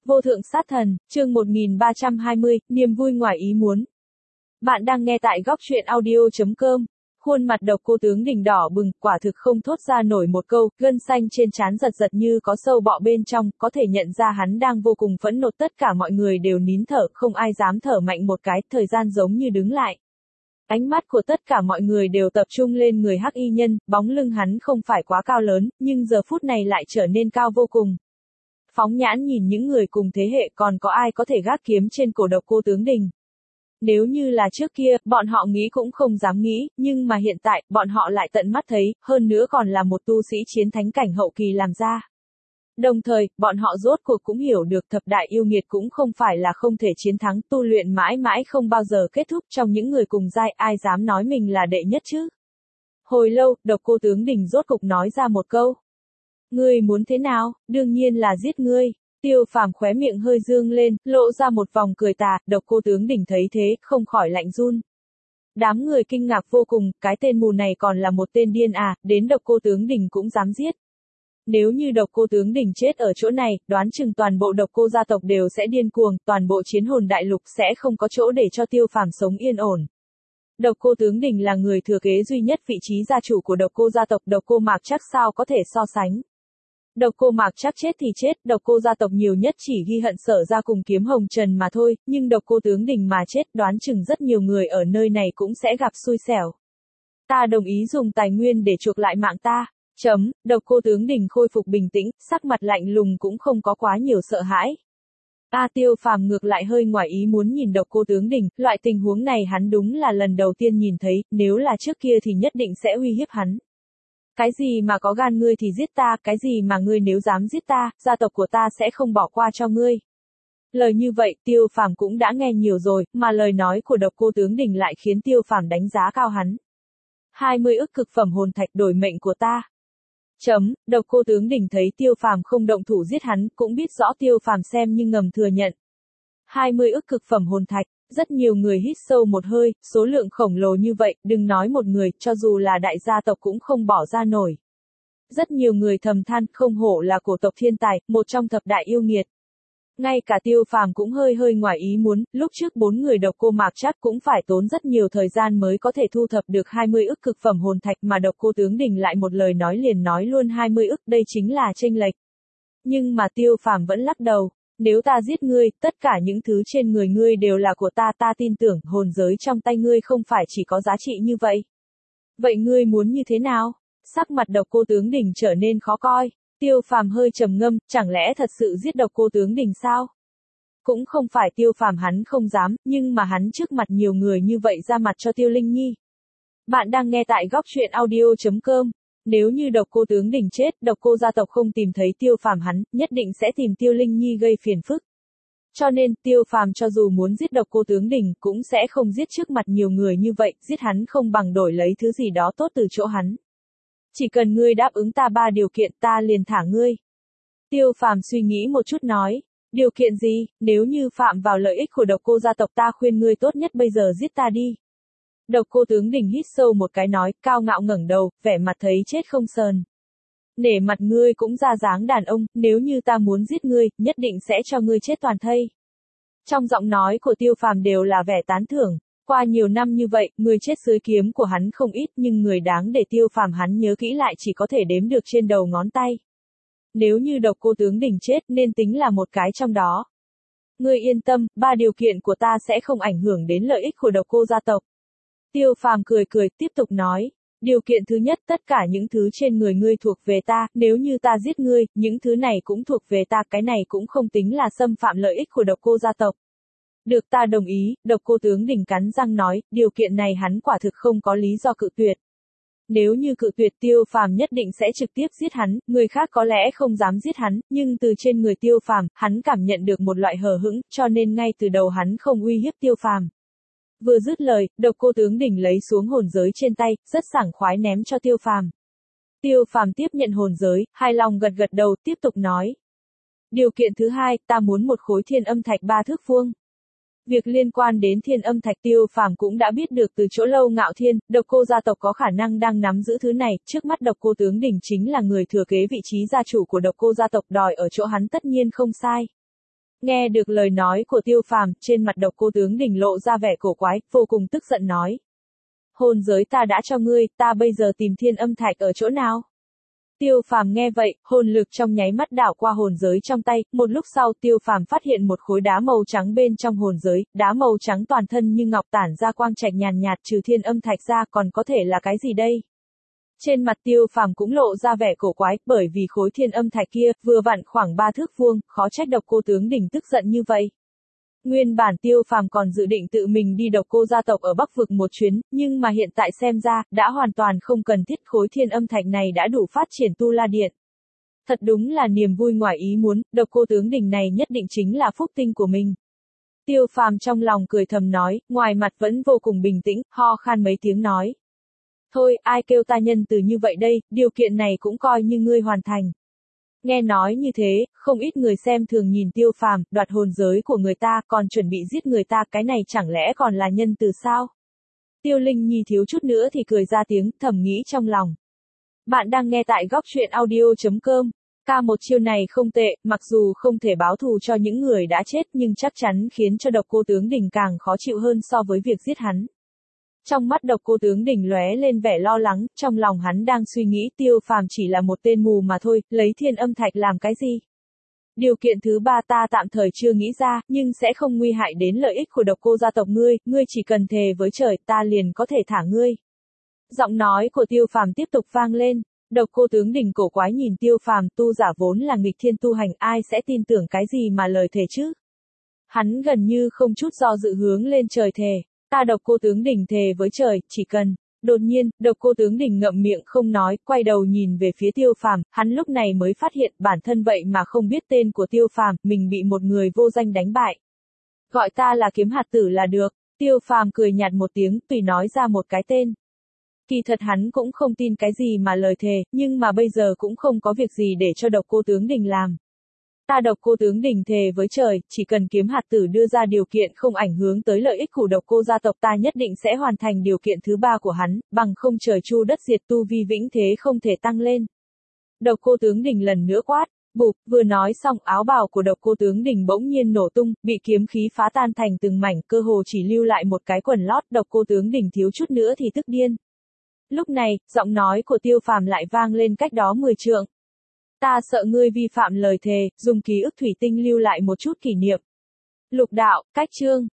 Vô thượng sát thần, chương 1320, niềm vui ngoài ý muốn. Bạn đang nghe tại góc truyện audio.com. Khuôn mặt Độc Cô Tướng Đình đỏ bừng, quả thực không thốt ra nổi một câu, gân xanh trên trán giật giật như có sâu bọ bên trong, có thể nhận ra hắn đang vô cùng phẫn nộ. Tất cả mọi người đều nín thở, không ai dám thở mạnh một cái, thời gian giống như đứng lại. Ánh mắt của tất cả mọi người đều tập trung lên người Hắc Y Nhân, bóng lưng hắn không phải quá cao lớn, nhưng giờ phút này lại trở nên cao vô cùng. Phóng nhãn nhìn những người cùng thế hệ, còn có ai có thể gác kiếm trên cổ Độc Cô Tướng Đình. Nếu như là trước kia, bọn họ nghĩ cũng không dám nghĩ, nhưng mà hiện tại, bọn họ lại tận mắt thấy, hơn nữa còn là một tu sĩ chiến thánh cảnh hậu kỳ làm ra. Đồng thời, bọn họ rốt cuộc cũng hiểu được thập đại yêu nghiệt cũng không phải là không thể chiến thắng, tu luyện mãi mãi không bao giờ kết thúc. Trong những người cùng giai, ai dám nói mình là đệ nhất chứ? Hồi lâu, Độc Cô Tướng Đình rốt cục nói ra một câu. Ngươi muốn thế nào? Đương nhiên là giết ngươi. Tiêu Phàm khóe miệng hơi dương lên, lộ ra một vòng cười tà. Độc Cô Tướng Đình thấy thế, không khỏi lạnh run. Đám người kinh ngạc vô cùng, cái tên mù này còn là một tên điên à, đến Độc Cô Tướng Đình cũng dám giết. Nếu như Độc Cô Tướng Đình chết ở chỗ này, đoán chừng toàn bộ Độc Cô gia tộc đều sẽ điên cuồng, toàn bộ Chiến Hồn Đại Lục sẽ không có chỗ để cho Tiêu Phàm sống yên ổn. Độc Cô Tướng Đình là người thừa kế duy nhất vị trí gia chủ của Độc Cô gia tộc, Độc Cô Mạc Trác sao có thể so sánh. Độc Cô Mạc Trác chết thì chết, Độc Cô gia tộc nhiều nhất chỉ ghi hận Sở gia cùng Kiếm Hồng Trần mà thôi, nhưng Độc Cô Tướng Đình mà chết, đoán chừng rất nhiều người ở nơi này cũng sẽ gặp xui xẻo. Ta đồng ý dùng tài nguyên để chuộc lại mạng ta. Độc Cô Tướng Đình khôi phục bình tĩnh, sắc mặt lạnh lùng cũng không có quá nhiều sợ hãi. Tiêu Phàm ngược lại hơi ngoài ý muốn nhìn Độc Cô Tướng Đình, loại tình huống này hắn đúng là lần đầu tiên nhìn thấy, nếu là trước kia thì nhất định sẽ uy hiếp hắn. Cái gì mà có gan ngươi thì giết ta, cái gì mà ngươi nếu dám giết ta, gia tộc của ta sẽ không bỏ qua cho ngươi. Lời như vậy, Tiêu Phàm cũng đã nghe nhiều rồi, mà lời nói của Độc Cô Tướng Đình lại khiến Tiêu Phàm đánh giá cao hắn. 20 ức cực phẩm hồn thạch đổi mệnh của ta. Độc Cô Tướng Đình thấy Tiêu Phàm không động thủ giết hắn, cũng biết rõ Tiêu Phàm xem nhưng ngầm thừa nhận. 20 ức cực phẩm hồn thạch, rất nhiều người hít sâu một hơi, số lượng khổng lồ như vậy, đừng nói một người, cho dù là đại gia tộc cũng không bỏ ra nổi. Rất nhiều người thầm than, không hổ là cổ tộc thiên tài, một trong thập đại yêu nghiệt. Ngay cả Tiêu Phàm cũng hơi ngoài ý muốn, lúc trước 4 người Độc Cô Mạc Trác cũng phải tốn rất nhiều thời gian mới có thể thu thập được 20 ức cực phẩm hồn thạch, mà Độc Cô Tướng Đình lại một lời nói liền nói luôn 20 ức, đây chính là chênh lệch. Nhưng mà Tiêu Phàm vẫn lắc đầu, nếu ta giết ngươi, tất cả những thứ trên người ngươi đều là của ta, ta tin tưởng hồn giới trong tay ngươi không phải chỉ có giá trị như vậy. Vậy ngươi muốn như thế nào? Sắc mặt Độc Cô Tướng Đình trở nên khó coi. Tiêu Phàm hơi trầm ngâm, chẳng lẽ thật sự giết Độc Cô Tướng Đình sao? Cũng không phải Tiêu Phàm hắn không dám, nhưng mà hắn trước mặt nhiều người như vậy ra mặt cho Tiêu Linh Nhi. Bạn đang nghe tại góc truyện audio.com. Nếu như Độc Cô Tướng Đình chết, Độc Cô gia tộc không tìm thấy Tiêu Phàm hắn, nhất định sẽ tìm Tiêu Linh Nhi gây phiền phức. Cho nên, Tiêu Phàm cho dù muốn giết Độc Cô Tướng Đình, cũng sẽ không giết trước mặt nhiều người như vậy, giết hắn không bằng đổi lấy thứ gì đó tốt từ chỗ hắn. Chỉ cần ngươi đáp ứng ta 3 điều kiện, ta liền thả ngươi. Tiêu Phàm suy nghĩ một chút nói, điều kiện gì? Nếu như phạm vào lợi ích của Độc Cô gia tộc, ta khuyên ngươi tốt nhất bây giờ giết ta đi. Độc Cô Tướng Đình hít sâu một cái nói, cao ngạo ngẩng đầu, vẻ mặt thấy chết không sờn. Nể mặt ngươi cũng ra dáng đàn ông, nếu như ta muốn giết ngươi, nhất định sẽ cho ngươi chết toàn thây. Trong giọng nói của Tiêu Phàm đều là vẻ tán thưởng. Qua nhiều năm như vậy, người chết dưới kiếm của hắn không ít, nhưng người đáng để Tiêu Phàm hắn nhớ kỹ lại chỉ có thể đếm được trên đầu ngón tay. Nếu như Độc Cô Tướng Đình chết, nên tính là một cái trong đó. Ngươi yên tâm, 3 điều kiện của ta sẽ không ảnh hưởng đến lợi ích của Độc Cô gia tộc. Tiêu Phàm cười tiếp tục nói, điều kiện thứ nhất, tất cả những thứ trên người ngươi thuộc về ta, nếu như ta giết ngươi, những thứ này cũng thuộc về ta, cái này cũng không tính là xâm phạm lợi ích của Độc Cô gia tộc. Được, ta đồng ý. Độc Cô Tướng Đình cắn răng nói, điều kiện này hắn quả thực không có lý do cự tuyệt. Nếu như cự tuyệt, Tiêu Phàm nhất định sẽ trực tiếp giết hắn, người khác có lẽ không dám giết hắn, nhưng từ trên người Tiêu Phàm, hắn cảm nhận được một loại hờ hững, cho nên ngay từ đầu hắn không uy hiếp Tiêu Phàm. Vừa dứt lời, Độc Cô Tướng Đình lấy xuống hồn giới trên tay, rất sảng khoái ném cho Tiêu Phàm. Tiêu Phàm tiếp nhận hồn giới, hài lòng gật đầu, tiếp tục nói. Điều kiện thứ hai, ta muốn một khối thiên âm thạch 3 thước vuông. Việc liên quan đến thiên âm thạch Tiêu Phàm cũng đã biết được từ chỗ Lâu Ngạo Thiên, Độc Cô gia tộc có khả năng đang nắm giữ thứ này, trước mắt Độc Cô Tướng Đình chính là người thừa kế vị trí gia chủ của Độc Cô gia tộc, đòi ở chỗ hắn tất nhiên không sai. Nghe được lời nói của Tiêu Phàm, trên mặt Độc Cô Tướng Đình lộ ra vẻ cổ quái, vô cùng tức giận nói. Hồn giới ta đã cho ngươi, ta bây giờ tìm Thiên Âm Thạch ở chỗ nào? Tiêu Phàm nghe vậy, hồn lực trong nháy mắt đảo qua hồn giới trong tay, một lúc sau Tiêu Phàm phát hiện một khối đá màu trắng bên trong hồn giới, đá màu trắng toàn thân như ngọc tản ra quang trạch nhàn nhạt, trừ Thiên Âm Thạch ra còn có thể là cái gì đây? Trên mặt Tiêu Phàm cũng lộ ra vẻ cổ quái, bởi vì khối Thiên Âm Thạch kia vừa vặn khoảng 3 thước vuông, khó trách Độc Cô Tướng Đình tức giận như vậy. Nguyên bản Tiêu Phàm còn dự định tự mình đi Độc Cô gia tộc ở Bắc vực một chuyến, nhưng mà hiện tại xem ra, đã hoàn toàn không cần thiết, khối Thiên Âm Thạch này đã đủ phát triển Tu La Điện. Thật đúng là niềm vui ngoài ý muốn, Độc Cô Tướng Đình này nhất định chính là phúc tinh của mình. Tiêu Phàm trong lòng cười thầm nói, ngoài mặt vẫn vô cùng bình tĩnh, ho khan mấy tiếng nói. Thôi, ai kêu ta nhân từ như vậy đây, điều kiện này cũng coi như ngươi hoàn thành. Nghe nói như thế, không ít người xem thường nhìn Tiêu Phàm, đoạt hồn giới của người ta, còn chuẩn bị giết người ta, cái này chẳng lẽ còn là nhân từ sao? Tiêu Linh Nhi thiếu chút nữa thì cười ra tiếng, thầm nghĩ trong lòng. Bạn đang nghe tại góc truyện audio.com. Một chiêu này không tệ, mặc dù không thể báo thù cho những người đã chết nhưng chắc chắn khiến cho Độc Cô Tướng Đình càng khó chịu hơn so với việc giết hắn. Trong mắt Độc Cô Tướng Đình lóe lên vẻ lo lắng, trong lòng hắn đang suy nghĩ Tiêu Phàm chỉ là một tên mù mà thôi, lấy Thiên Âm Thạch làm cái gì? Điều kiện thứ ba ta tạm thời chưa nghĩ ra, nhưng sẽ không nguy hại đến lợi ích của Độc Cô gia tộc ngươi, ngươi chỉ cần thề với trời, ta liền có thể thả ngươi. Giọng nói của Tiêu Phàm tiếp tục vang lên, Độc Cô Tướng Đình cổ quái nhìn Tiêu Phàm, tu giả vốn là nghịch thiên tu hành, ai sẽ tin tưởng cái gì mà lời thề chứ? Hắn gần như không chút do dự hướng lên trời thề. Ta Độc Cô Tướng Đình thề với trời, chỉ cần. Đột nhiên, Độc Cô Tướng Đình ngậm miệng không nói, quay đầu nhìn về phía Tiêu Phàm, hắn lúc này mới phát hiện bản thân vậy mà không biết tên của Tiêu Phàm, mình bị một người vô danh đánh bại. Gọi ta là Kiếm Hạt Tử là được. Tiêu Phàm cười nhạt một tiếng, tùy nói ra một cái tên. Kỳ thật hắn cũng không tin cái gì mà lời thề, nhưng mà bây giờ cũng không có việc gì để cho Độc Cô Tướng Đình làm. Ta Độc Cô Tướng Đình thề với trời, chỉ cần Kiếm Hạt Tử đưa ra điều kiện không ảnh hưởng tới lợi ích của Độc Cô gia tộc ta nhất định sẽ hoàn thành điều kiện thứ ba của hắn, bằng không trời chu đất diệt tu vi vĩnh thế không thể tăng lên. Độc Cô Tướng Đình lần nữa quát, bụp, vừa nói xong áo bào của Độc Cô Tướng Đình bỗng nhiên nổ tung, bị kiếm khí phá tan thành từng mảnh, cơ hồ chỉ lưu lại một cái quần lót, Độc Cô Tướng Đình thiếu chút nữa thì tức điên. Lúc này, giọng nói của Tiêu Phàm lại vang lên cách đó 10 trượng. Ta sợ ngươi vi phạm lời thề, dùng ký ức thủy tinh lưu lại một chút kỷ niệm. Lục đạo, cách chương.